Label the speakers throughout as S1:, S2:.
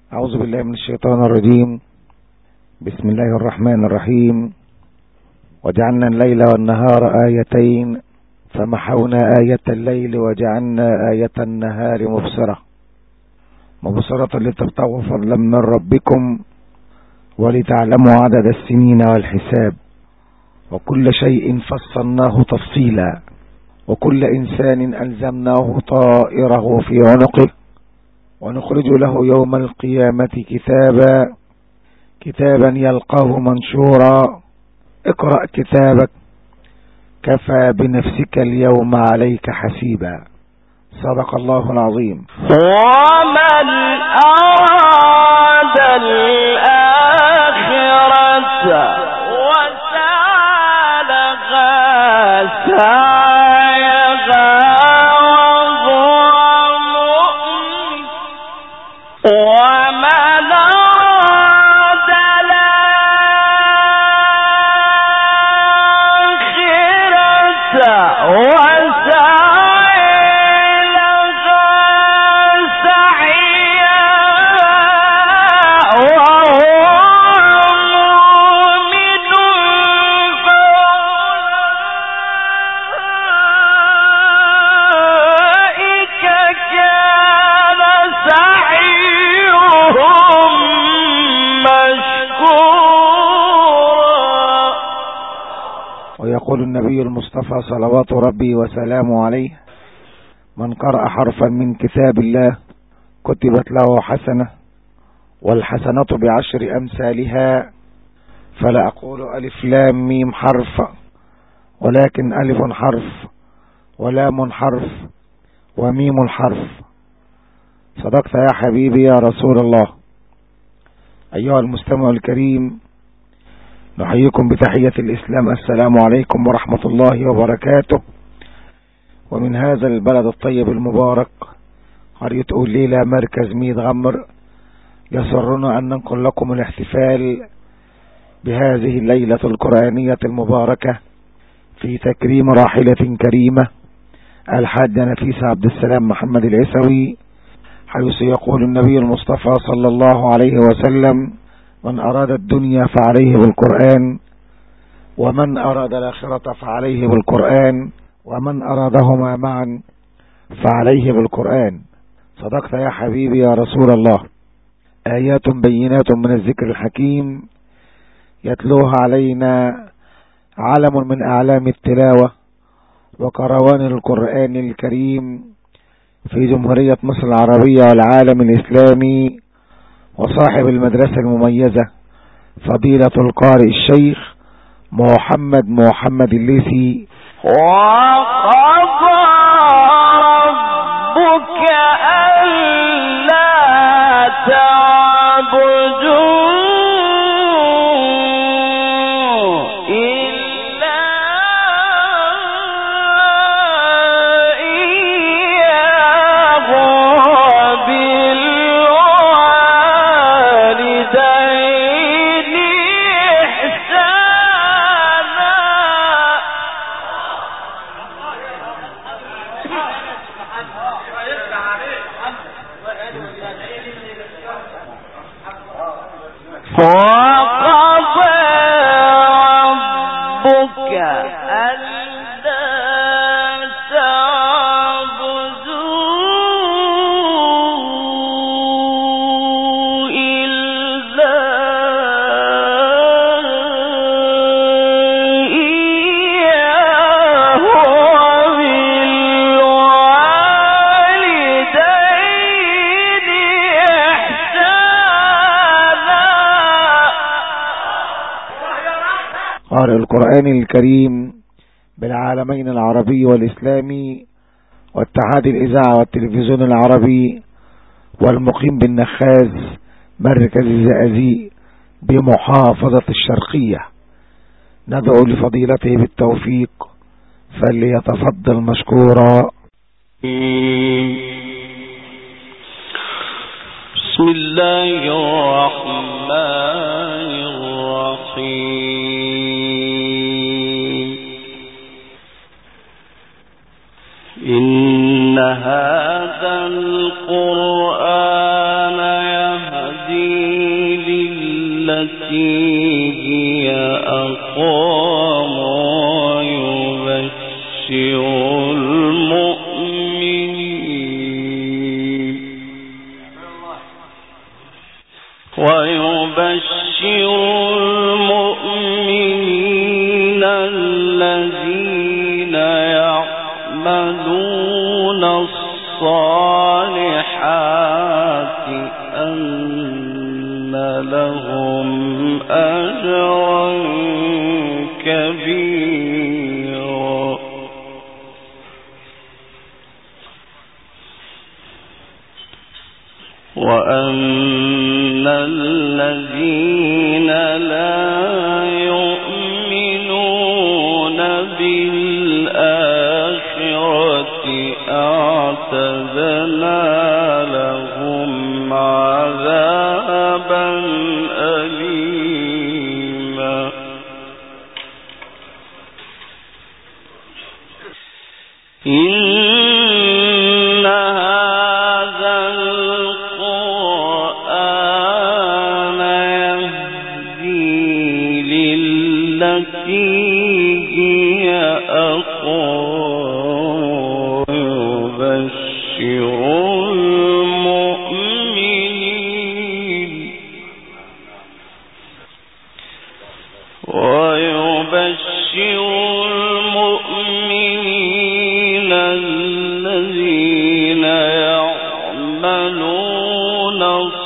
S1: أعوذ بالله من الشيطان الرجيم. بسم الله الرحمن الرحيم. وجعلنا الليل والنهار آيتين فمحونا آية الليل وجعلنا آية النهار مبصرة لتبتغوا فضلا من ربكم ولتعلموا عدد السنين والحساب وكل شيء فصلناه تفصيلا وكل إنسان ألزمناه طائره في عنقه ونخرج له يوم القيامة كتابا يلقاه منشورا. اقرأ كتابك كفى بنفسك اليوم عليك حسيبا. صدق الله العظيم.
S2: ومن أراد الآخرة وسعى لها سعيها وهو مؤمن ومن أراد الآخرة
S1: ويقول النبي المصطفى صلوات ربي وسلامه عليه: من قرأ حرفا من كتاب الله كتبت له حسنة والحسنة بعشر أمثالها. فلا أقول ألف لام ميم حرف ولكن ألف حرف ولام حرف وميم حرف. صدقت يا حبيبي يا رسول الله. أيها المستمع الكريم، نحييكم بتحية الإسلام. السلام عليكم ورحمة الله وبركاته. ومن هذا البلد الطيب المبارك قرية أوليلة مركز ميت غمر يسرنا أن ننقل لكم الاحتفال بهذه الليلة القرآنية المباركة في تكريم راحلة كريمة الحاجة نفيسة عبد السلام محمد العيسوي، حيث يقول النبي المصطفى صلى الله عليه وسلم: من أراد الدنيا فعليه بالقرآن ومن أراد الآخرة فعليه بالقرآن ومن أرادهما معا فعليه بالقرآن. صدقت يا حبيبي يا رسول الله. آيات بينات من الذكر الحكيم يتلوها علينا علم من أعلام التلاوة وكروان القرآن الكريم في جمهورية مصر العربية والعالم الإسلامي، وصاحب المدرسة المميزة فضيلة القارئ الشيخ محمد الليثي.
S2: وقضى ربك ألا تعبدوا إلا إياه وبالوالدين إحسانا. وقضى ربك ألا تعبدوا إلا إياه وبالوالدين إحسانا.
S1: قارئ القرآن الكريم بالعالمين العربي والإسلامي واتحاد الإذاعة والتلفزيون العربي والمقيم بالنخاز مركز الزقازيق بمحافظة الشرقية، ندعو لفضيلته بالتوفيق فليتفضل مشكورا.
S2: بسم الله الرحمن الرحيم. إن هذا القرآن يهدي هي أقوم ويبشر المؤمنين الذين يعملون الصالحات أن لهم أجرا كبيرا وأن الذين لا يؤمنون بالآخرة أعتدنا لهم عذابا أليما إن هذا القرآن يهدي للتي هي أقوم ويبشر المؤمنين الذين يعملون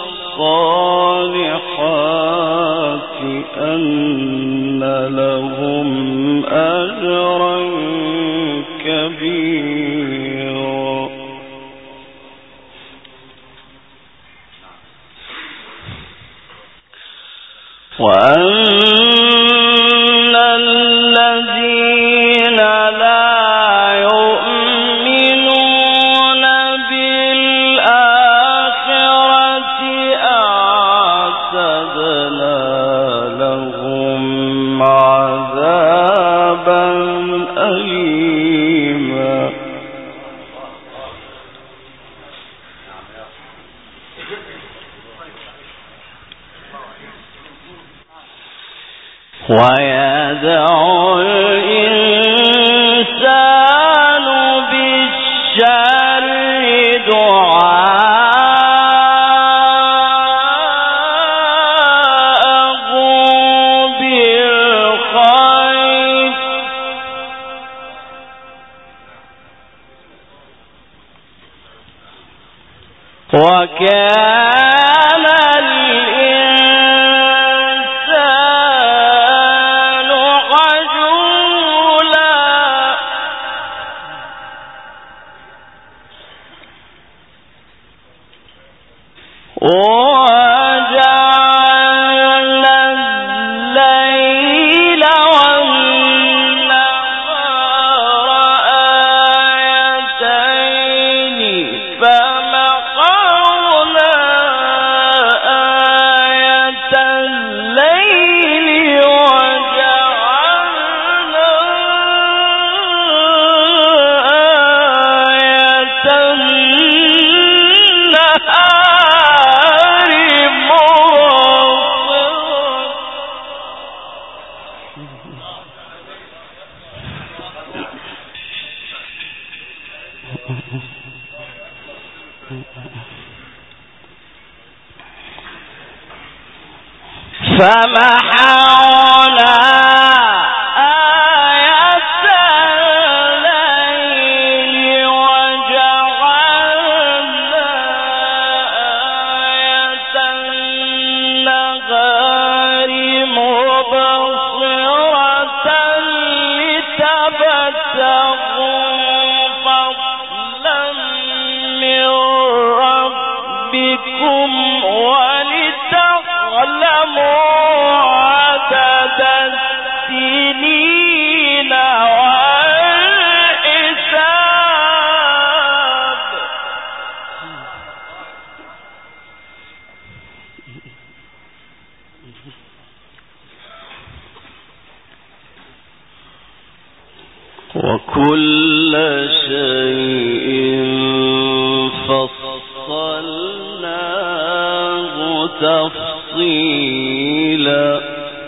S2: الصالحات أن لهم أجرا كبيرا وأن الذين لا يؤمنون بالآخرة أعتدنا لهم عذابا أليما ويدعو الإنسان بالشر دعاءه بالخير وكان الإنسان عجولا وجعلنا الليل والنهار آيتين فمحونا آية الليل وجعلنا آية النهار فمحونا آية الليل وجعلنا آية النهار مبصرة لتبتغوا فضلا من ربكم ولتعلموا عدد السنين والحساب وكل شيء فصلناه تفصيلا تفصيلا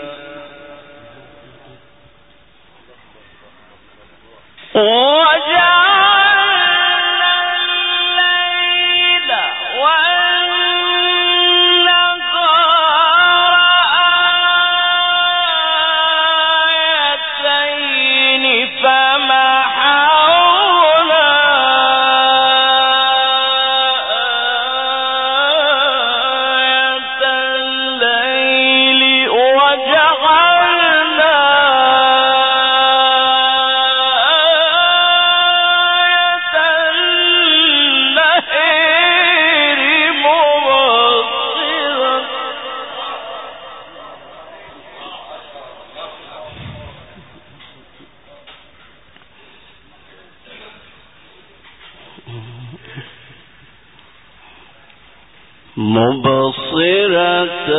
S2: مبصرة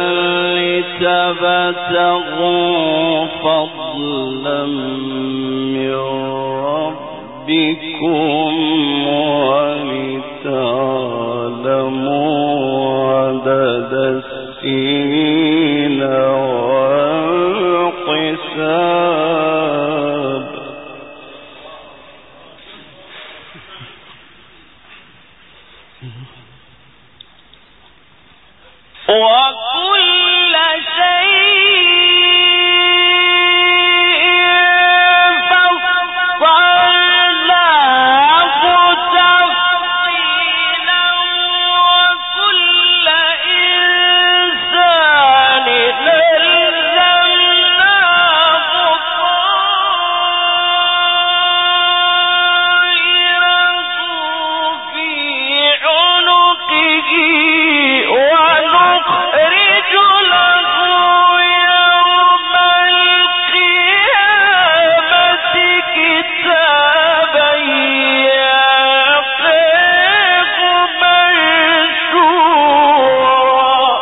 S2: لتبتغوا فضلا من ربكم ولتعلموا عدد السنين والحساب وكل شيء فصلناه تفصيلا وكل إنسان ألزمناه طائره في عنقه ونخرج له يوم القيامة كتابا يلقاه منشورا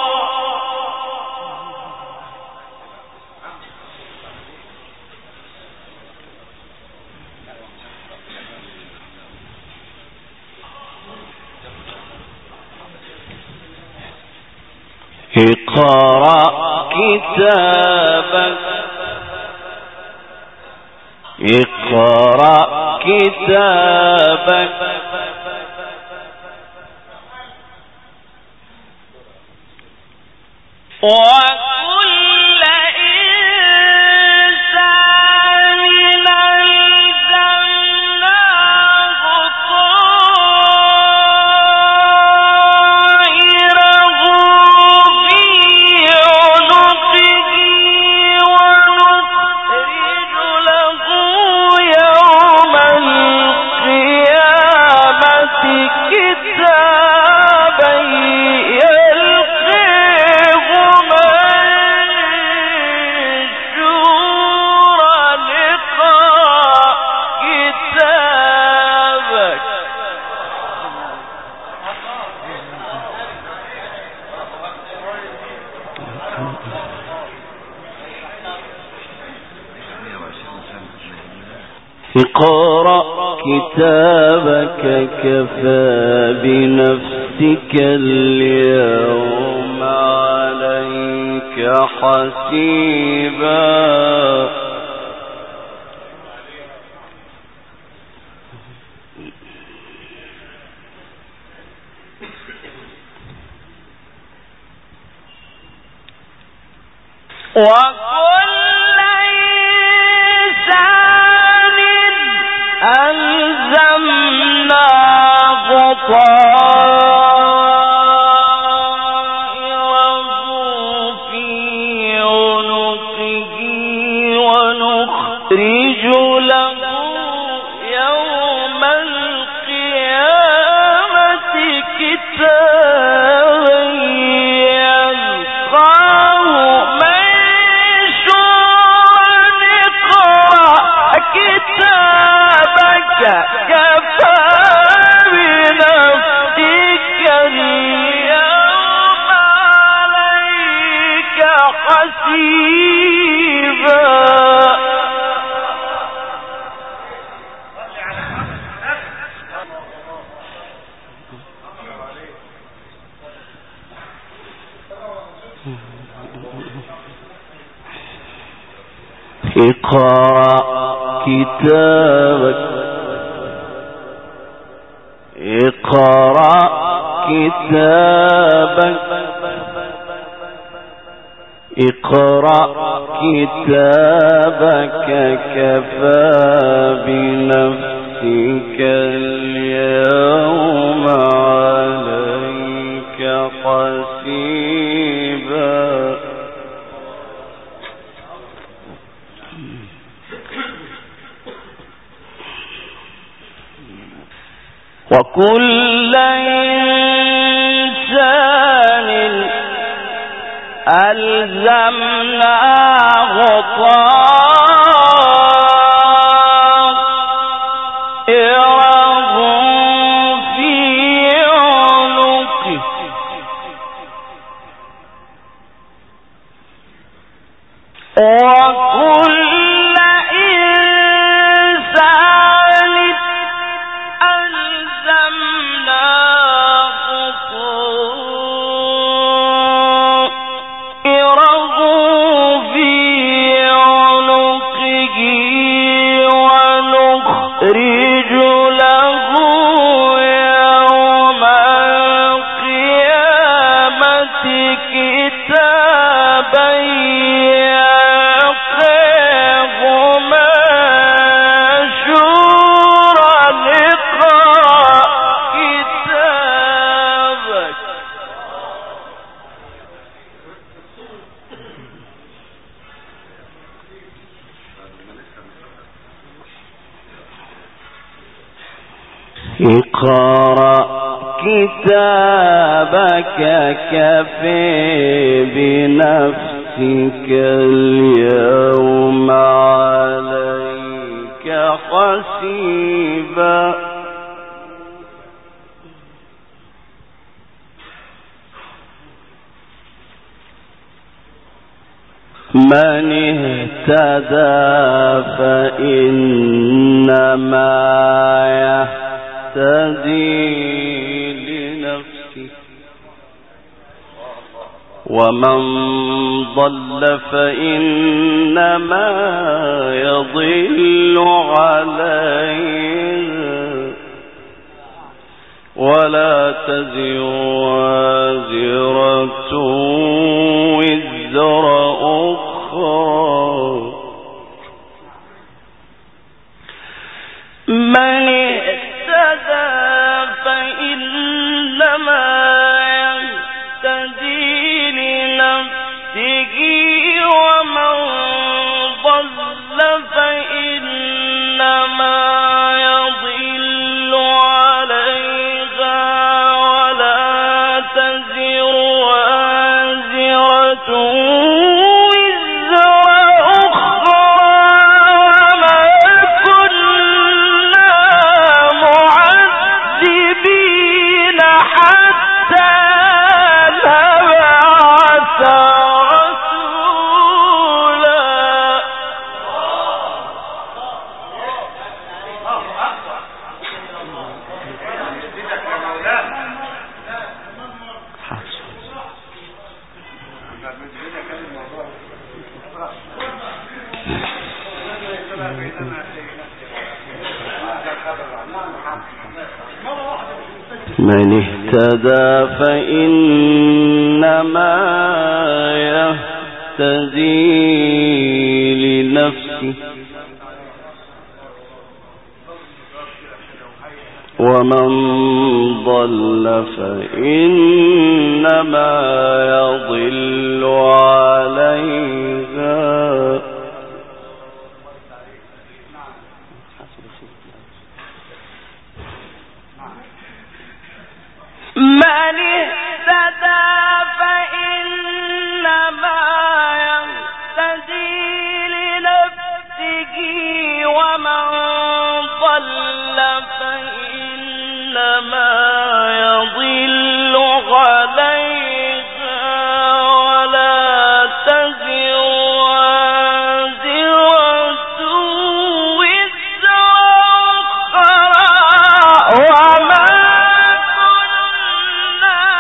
S2: اقرأ كتابك اقرأ كتابك وكل إنسان ألزمناه طائره في عنقه ونخرج له يوم القيامة كتابا يلقاه منشورا اقرأ كتابك اقرأ كتابك كفى بنفسك اليوم عليك حسيبا وكل إنسان ألزمناه طائره في عنقه ونخرج له يوم القيامة كتابا يلقاه كتابك كفى بنفسك اليوم عليك حسيبا اقرأ كتابك اقرأ كتابك اقرأ كتابك كفى بنفسك اليوم عليك حسيبا. وكل إنسان ألزمناه طائره في عنقه وكل اقرأ كتابك كفى بنفسك اليوم عليك حسيبا. من اهتدى فإنما يهتدي لنفسه ومن ضل فإنما يضل عليه ولا تزر وازرة وزر أخرى. من اهتدى فإنما يهتدي لنفسه ومن ضل فإنما يضل عليها ولا تزر وازرة من اهتدى فإنما يهتدي لنفسه ومن ضل فإنما يضل عليها من اهتدى فإنما يهتدي لنفسه ومن ضل فإنما يضل عليها ولا تزر وازرة وزر أخرى وما كنا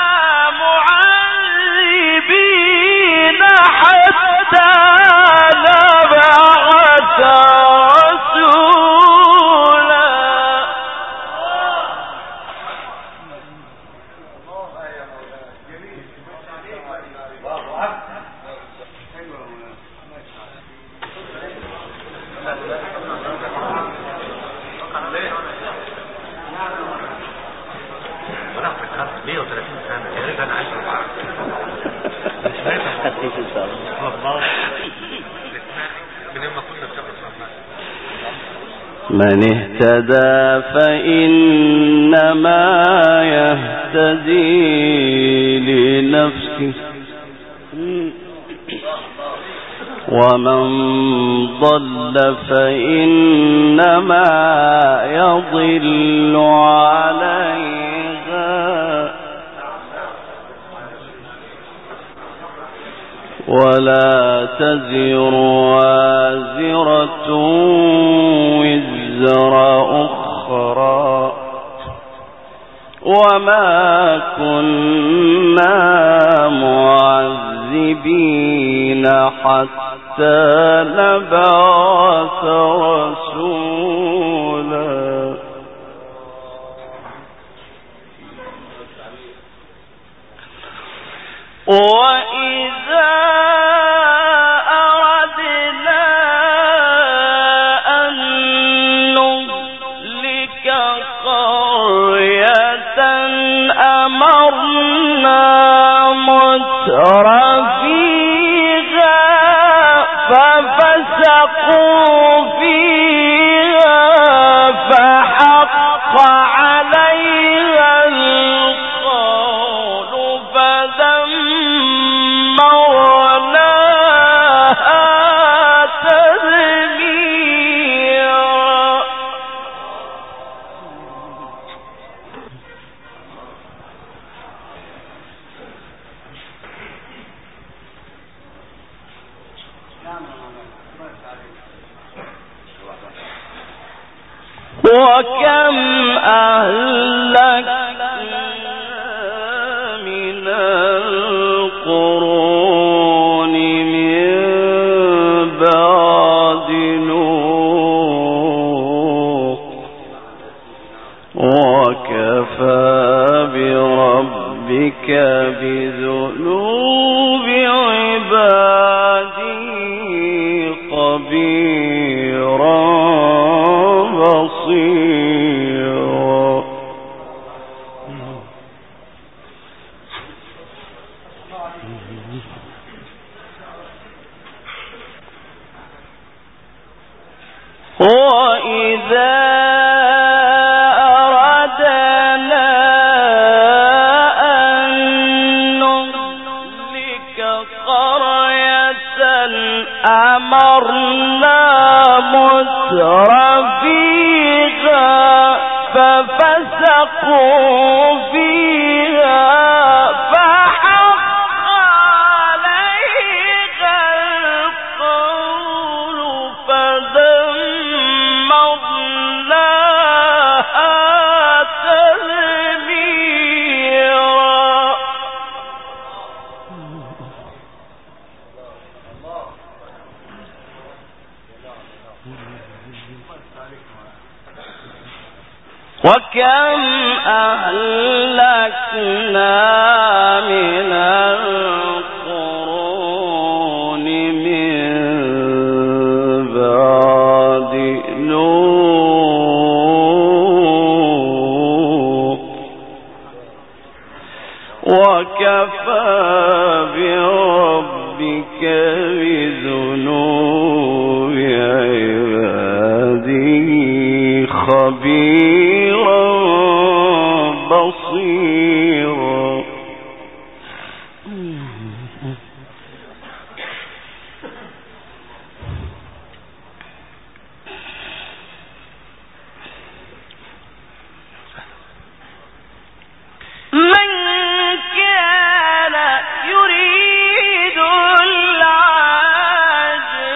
S3: 130 سنة يا ريت انا عايش 4 والله من يوم ما كنا بنشوف
S2: من اهتدى فإنما يهتدي لنفسه ومن ضل فإنما يضل عليها ولا تزر وازرة وزر أخرى وما كنا معذبين حتى نبعث رسولا وإذا أردنا أن نهلك قرية أمرنا مترفيها ففسقوا فيها فحق عليها القول فدمرناها تدميرا وكم أهلكنا من القرون من بعد نوح وكفى بربك بذنوب عباده خبيرا بصيرا وإذا أردنا أن نهلك قرية أمرنا مترفيها ففسقوا فيها فحق عليها القول فدمرناها تدميرا وكم أهلكنا من القرون من بعد نوح وكفى بربك بذنوب عباده خبيرا بصيرا من كان يريد العاجلة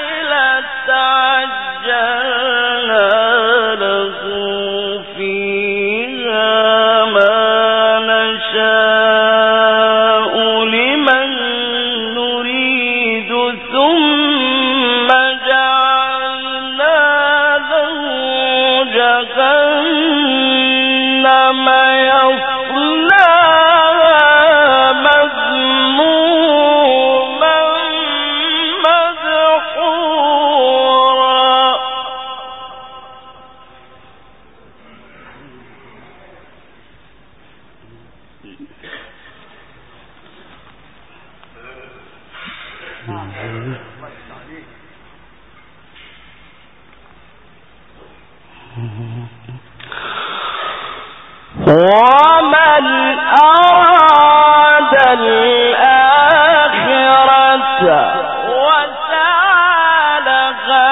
S2: ومن أراد الآخرة وسعى لها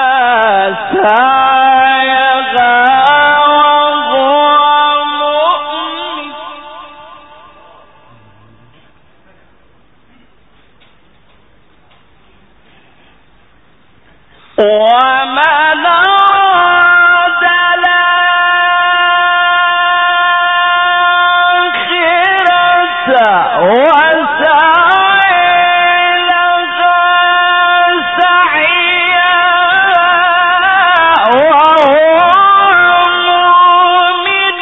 S2: سعيها ومن أراد الآخرة وسعى لها سعيها وهو مؤمن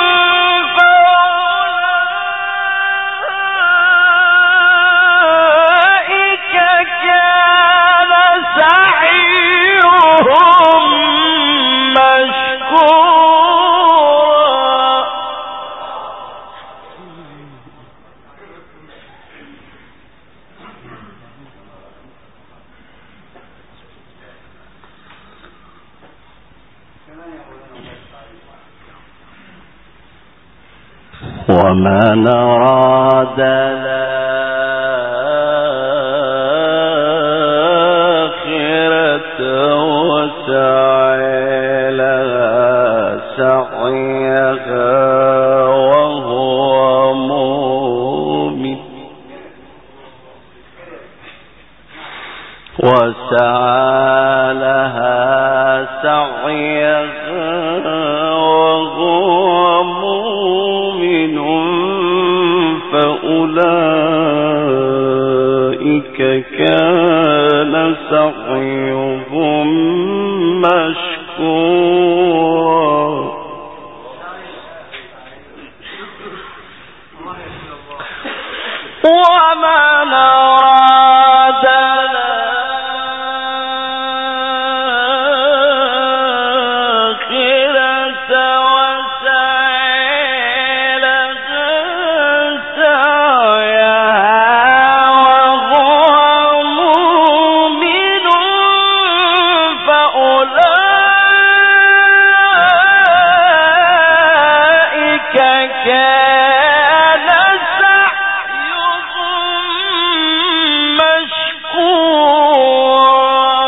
S2: فأولئك كان سعيهم مشكورا. ومن أراد الآخرة وسعى لها سعيها وهو مؤمن وسعى لها سعيها وهو مؤمن فأولئك كان سعيهم مشكورا. ومن أراد الآخرة وسعى لها سعيها وهو مؤمن فأولئك كان سعيهم مشكورا.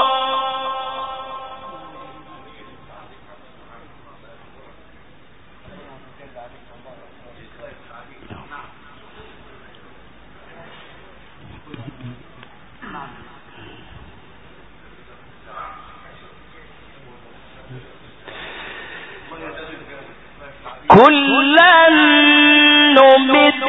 S2: كلا نمد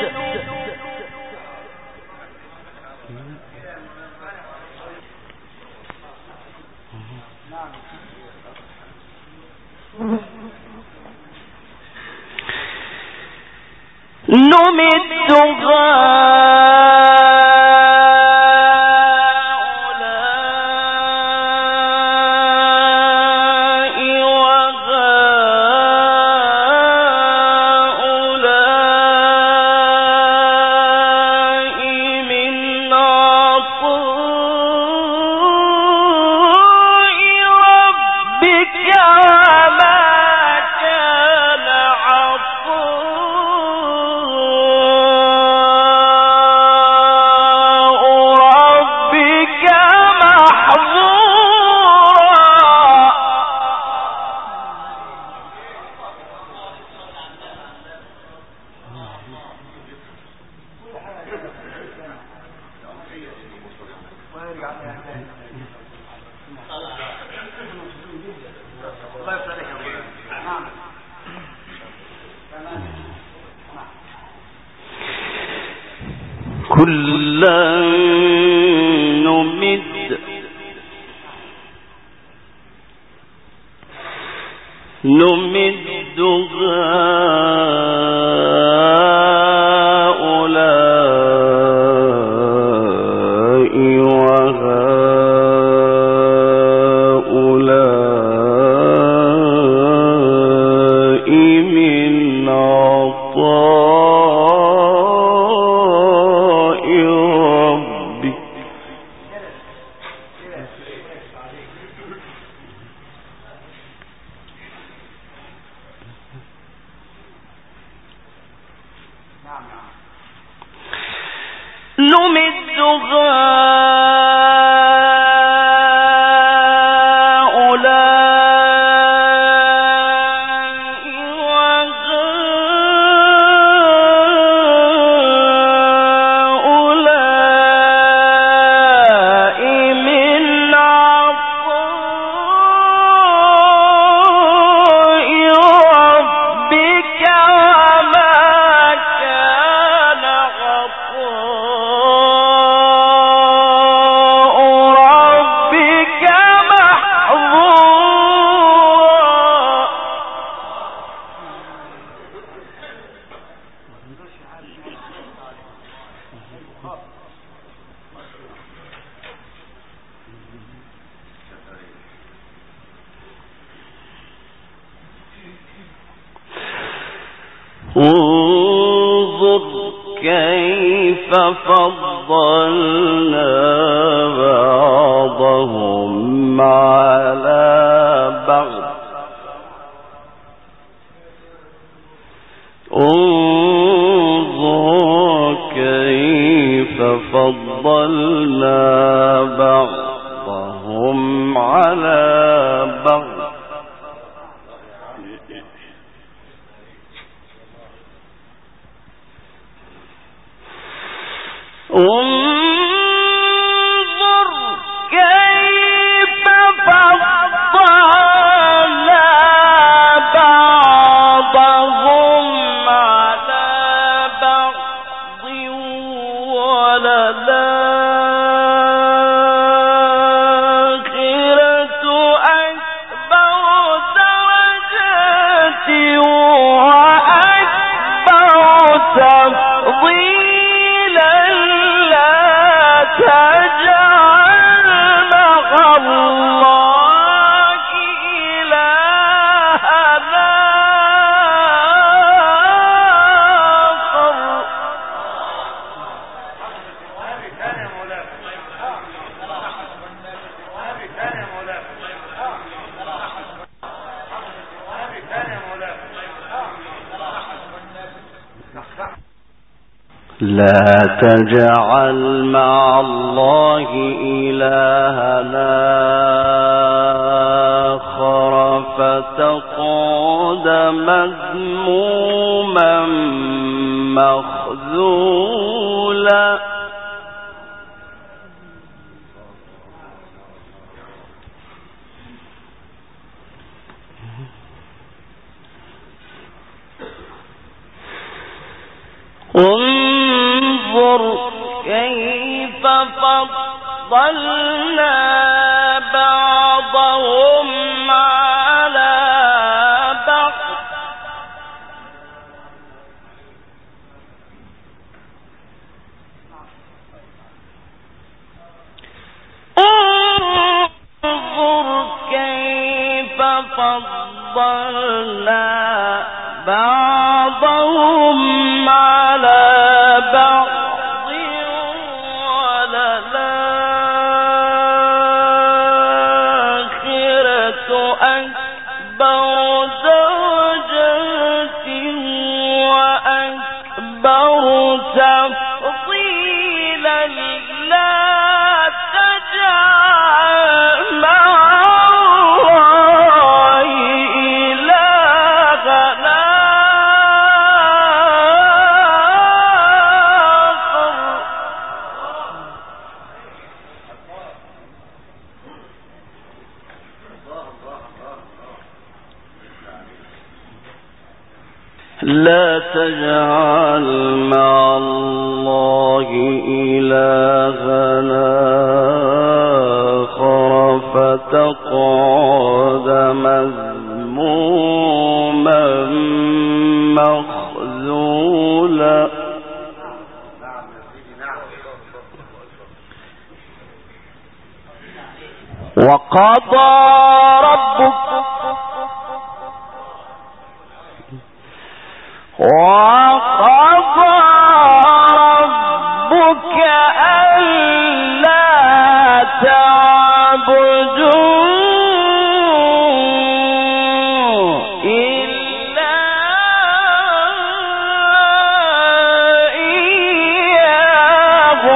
S2: كلا نمد هؤلاء وهؤلاء من عطاء ربك نمد انظر كيف فضلنا بعضهم على بعض انظر كيف فضلنا بعضهم على بعض انظر كيف فضلنا بعضهم على بعض وللآخرة أكبر درجات وأكبر تفضيلا تجعل مع الله إلهنا آخر لا تجعل مع الله إلهنا آخر فتقعد مذموما مخذولا انظر كيف فضلنا بعضهم على بعض انظر كيف فضلنا بعضهم على بعض وللآخرة أكبر درجات وأكبر تفضيلا لا تجعل مع الله إلهنا لا تجعل مع الله إلهنا آخر فتقعد مذموما مخذولا وقضى ربك ألا تعبدوا إلا إياه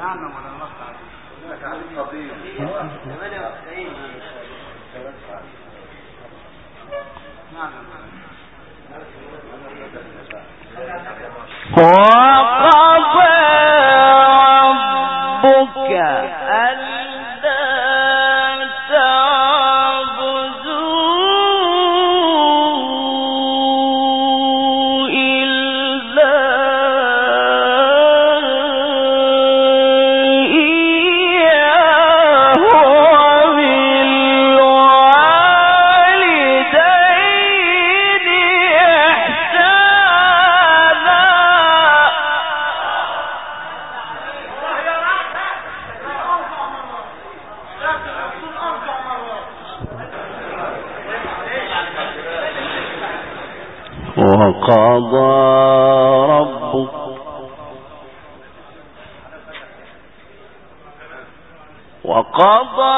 S2: وقضى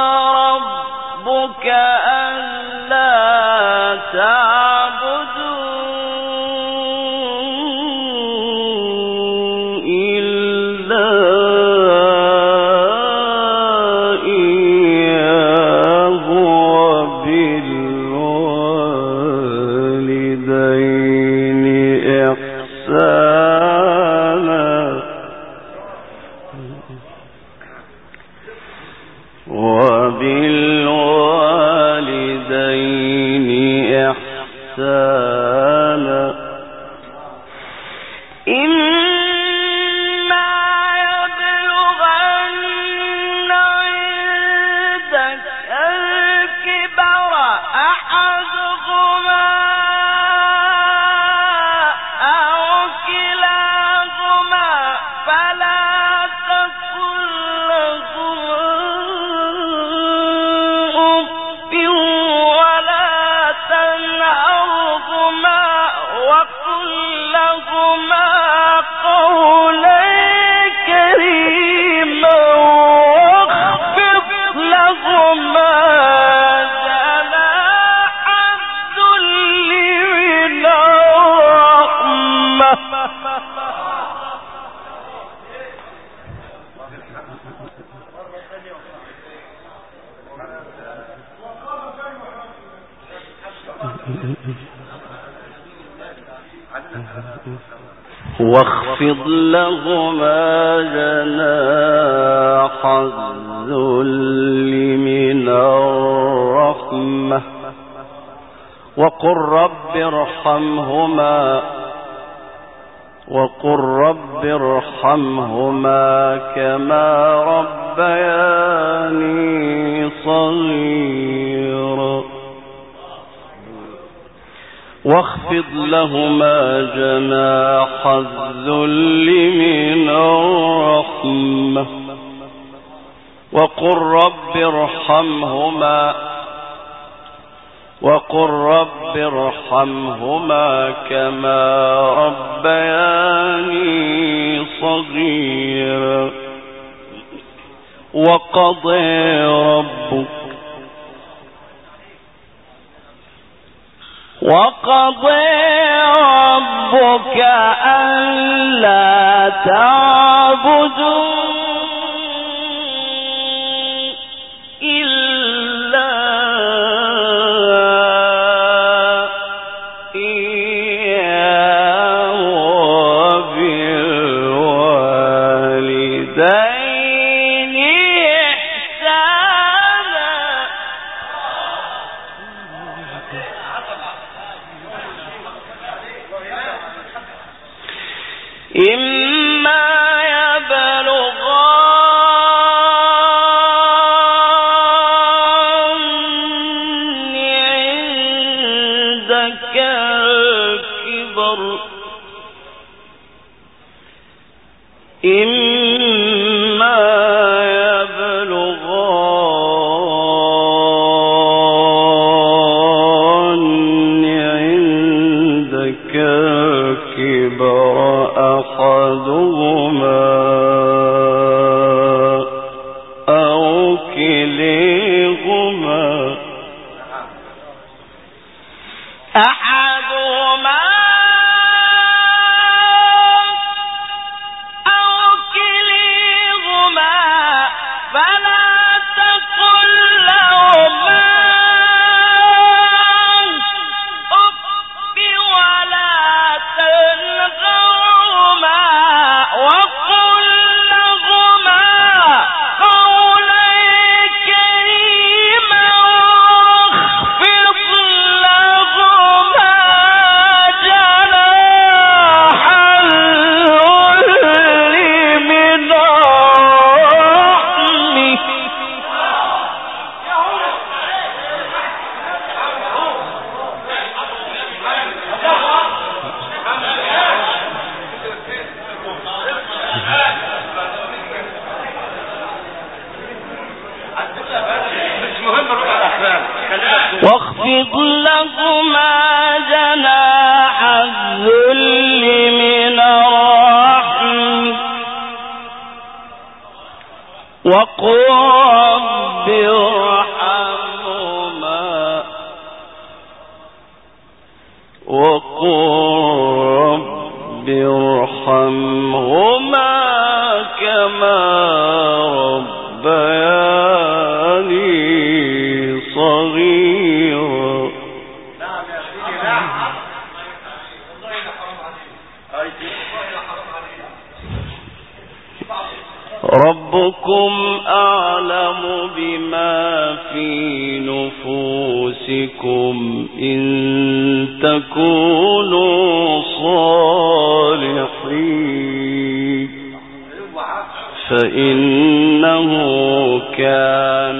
S2: ربك ألا تعبدوا إلا إياه وبالوالدين إحسانا واخفض لهما جناح الذل من الرحمة وقل رب ارحمهما كما ربياني صغيرا واخفض لهما جناح الذل من الرحمة وقل رب ارحمهما كما ربياني صغيرا وقضى ربك ألا تعبدوا إلا إياه وبالوالدين إحسانا إما يبلغن عندك الكبر واخفض لهما جناح الذل من الرحم وقل رب ارحمهما كما ربياني صغيرا. ربكم أعلم بما في نفوسكم إن تكونوا صالحين فإنه كان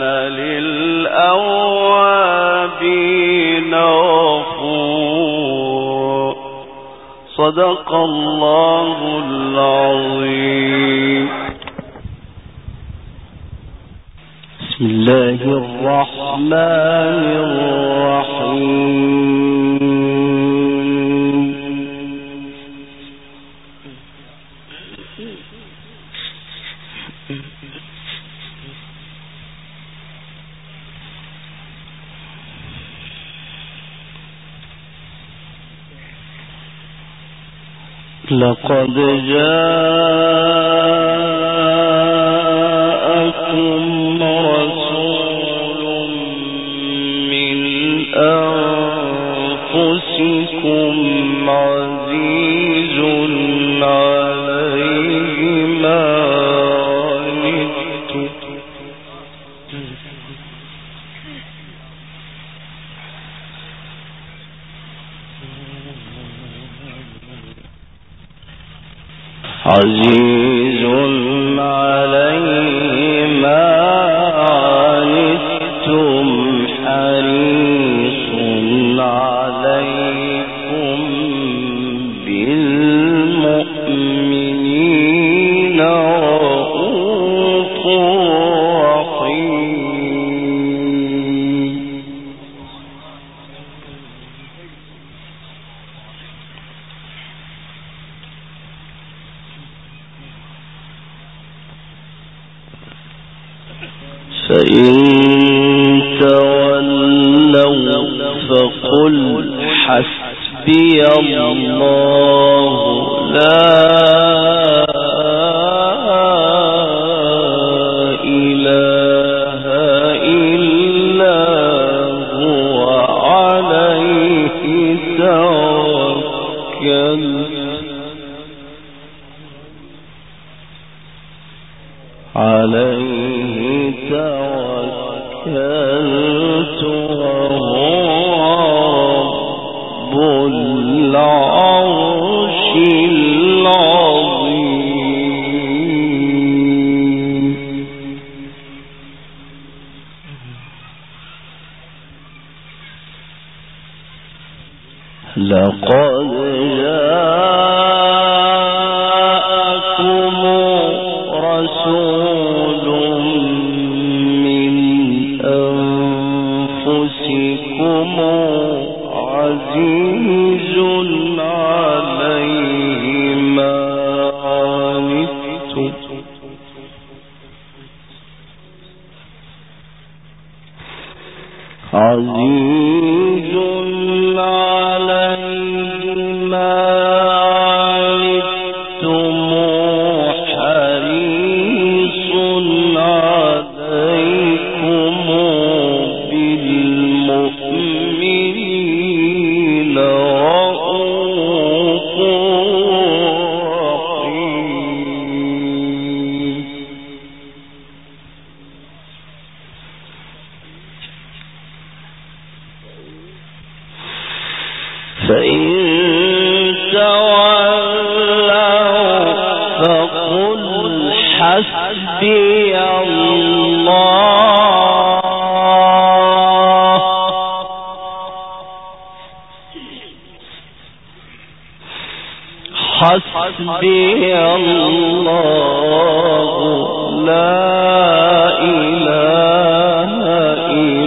S2: للأوابين غفورا. صدق الله العظيم. بسم الله الرحمن الرحيم. لقد جاءكم رسول من أنفسكم عزيز عليه ما عنتم عزيز عليه ما عنتم حريص عليكم بالمؤمنين رؤوف رحيم. فإن تولوا فقل حسبي الله لا إله إلا هو عليه توكلت وهو رب العرش العظيم. لقد جاءكم رسول من أنفسكم عزيز عليه ما عنتم عزيز عليه ما عنتم حريص عليكم بالمؤمنين رؤوف رحيم. فإن تولوا فقل حسبي الله حسبي الله لا إله إلا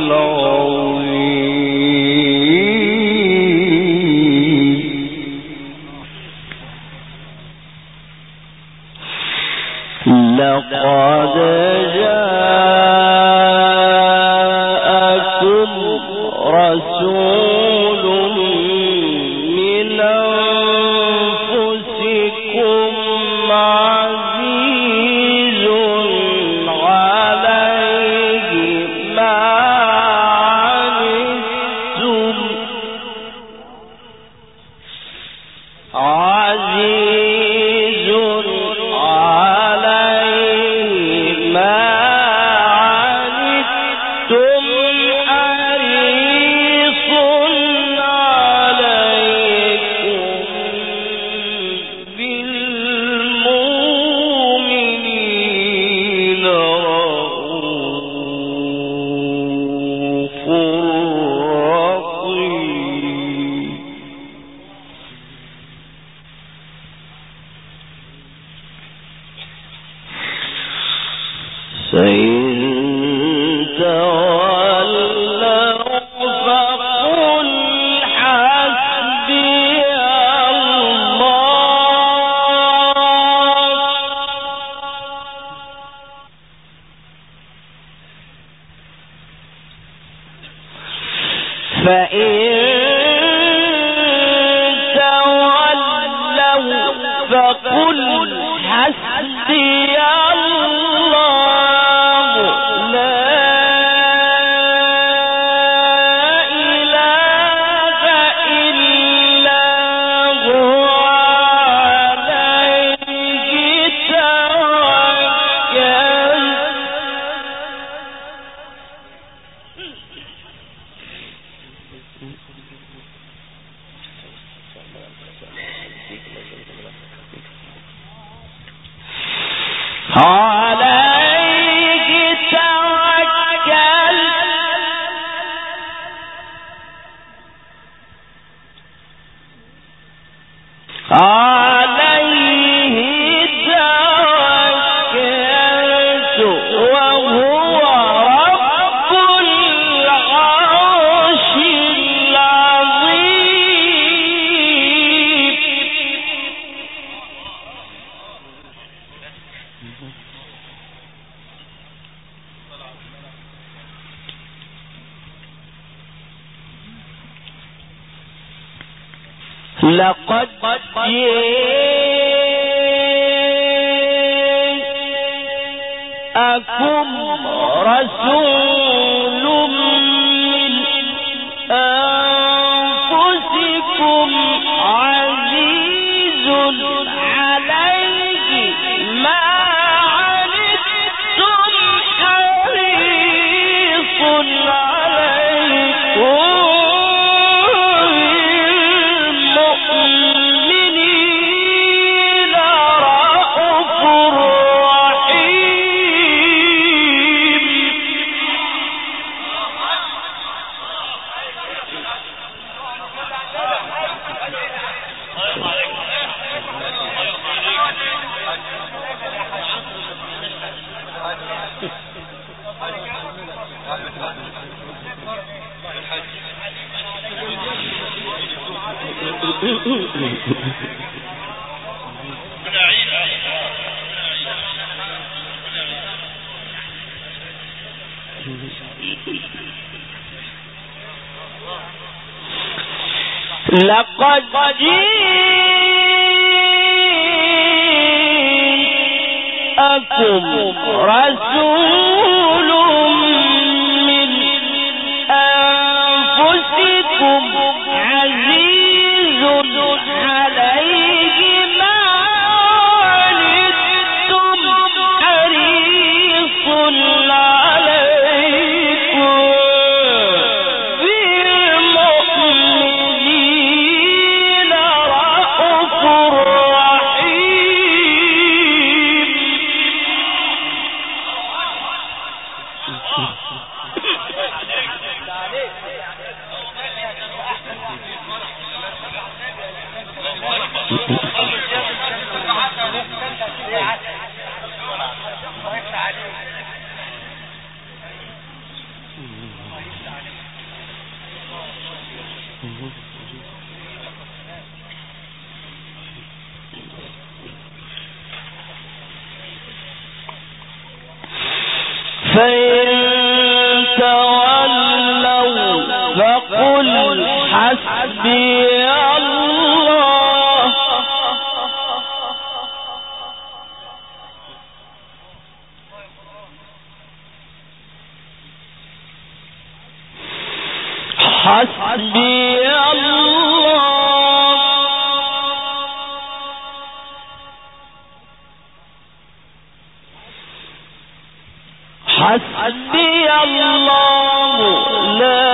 S2: لقد جاءكم رسول من أنفسكم عزيز عليه ما عنتم حريص عليكم لقد جاءكم رسول من أنفسكم عزيز عليه ما عنتم حريص عليكم بالمؤمنين رؤوف رحيم. فإن تولوا فقل حسبي الله حسبي الله حسبي الله لا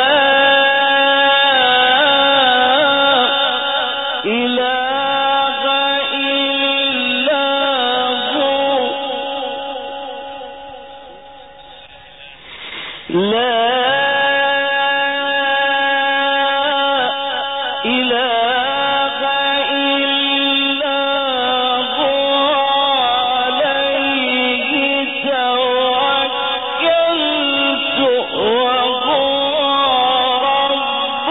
S2: إله إلا هو لا إله إلا هو عليه توكلت وهو رب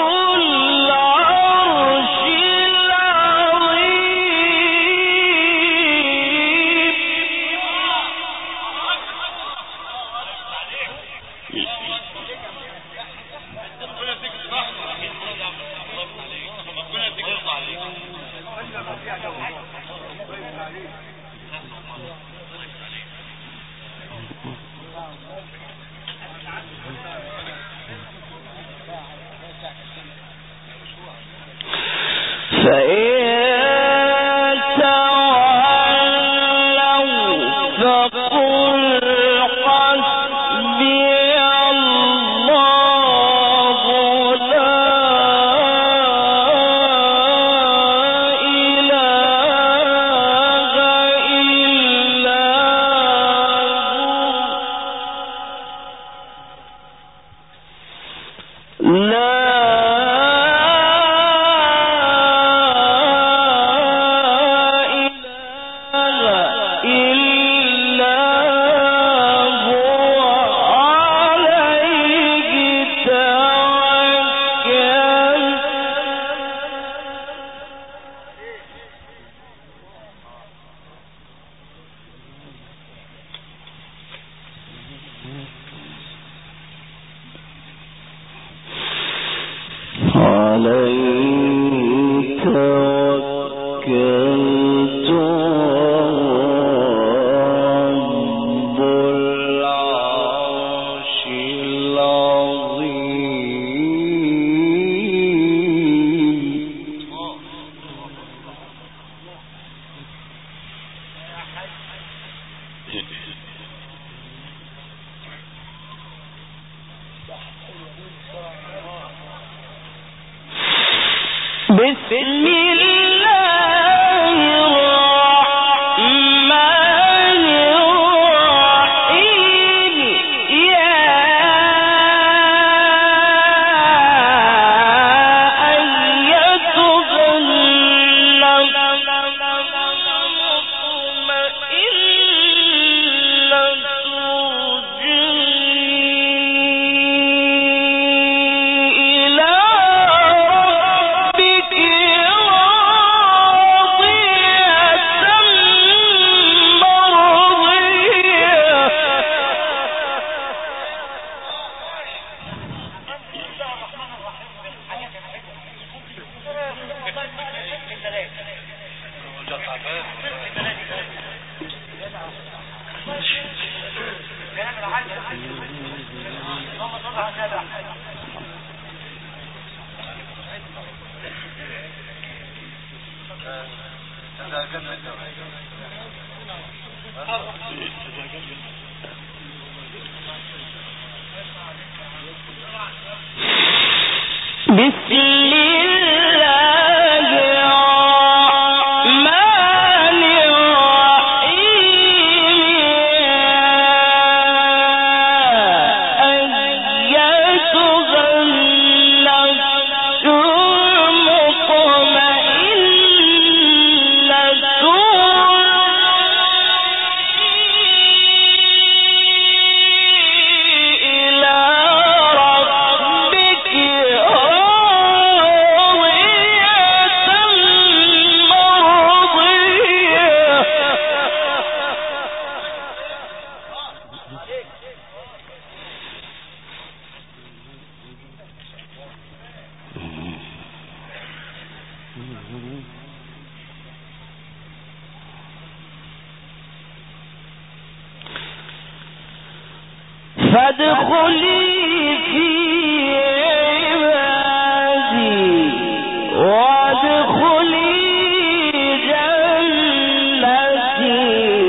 S2: العرش فإن تولوا فقل حسبي الله لا إله إلا هو لا بسم الله الرحمن الرحيم يا أيتها النفس بسم الله الرحمن الرحيم أيتها النفس المطمئنة إلى ربك فادخلي في عبادي وادخلي جنتي.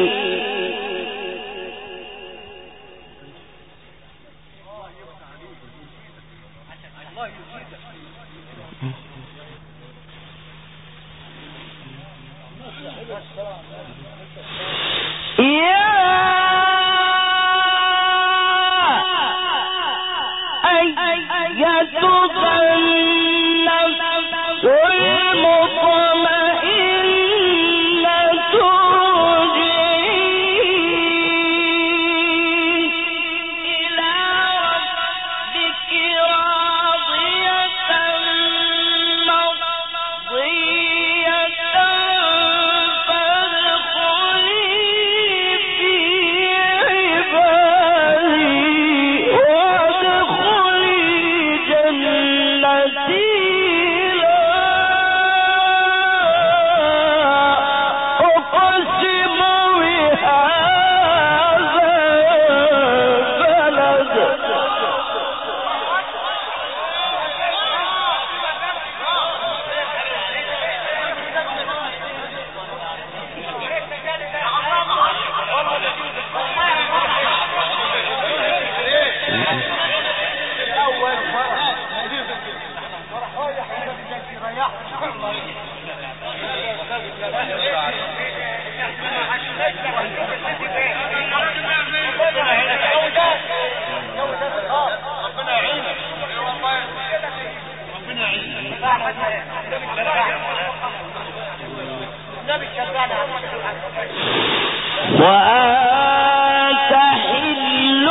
S2: وأنت حل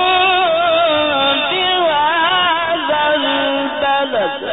S2: بهذا البلد.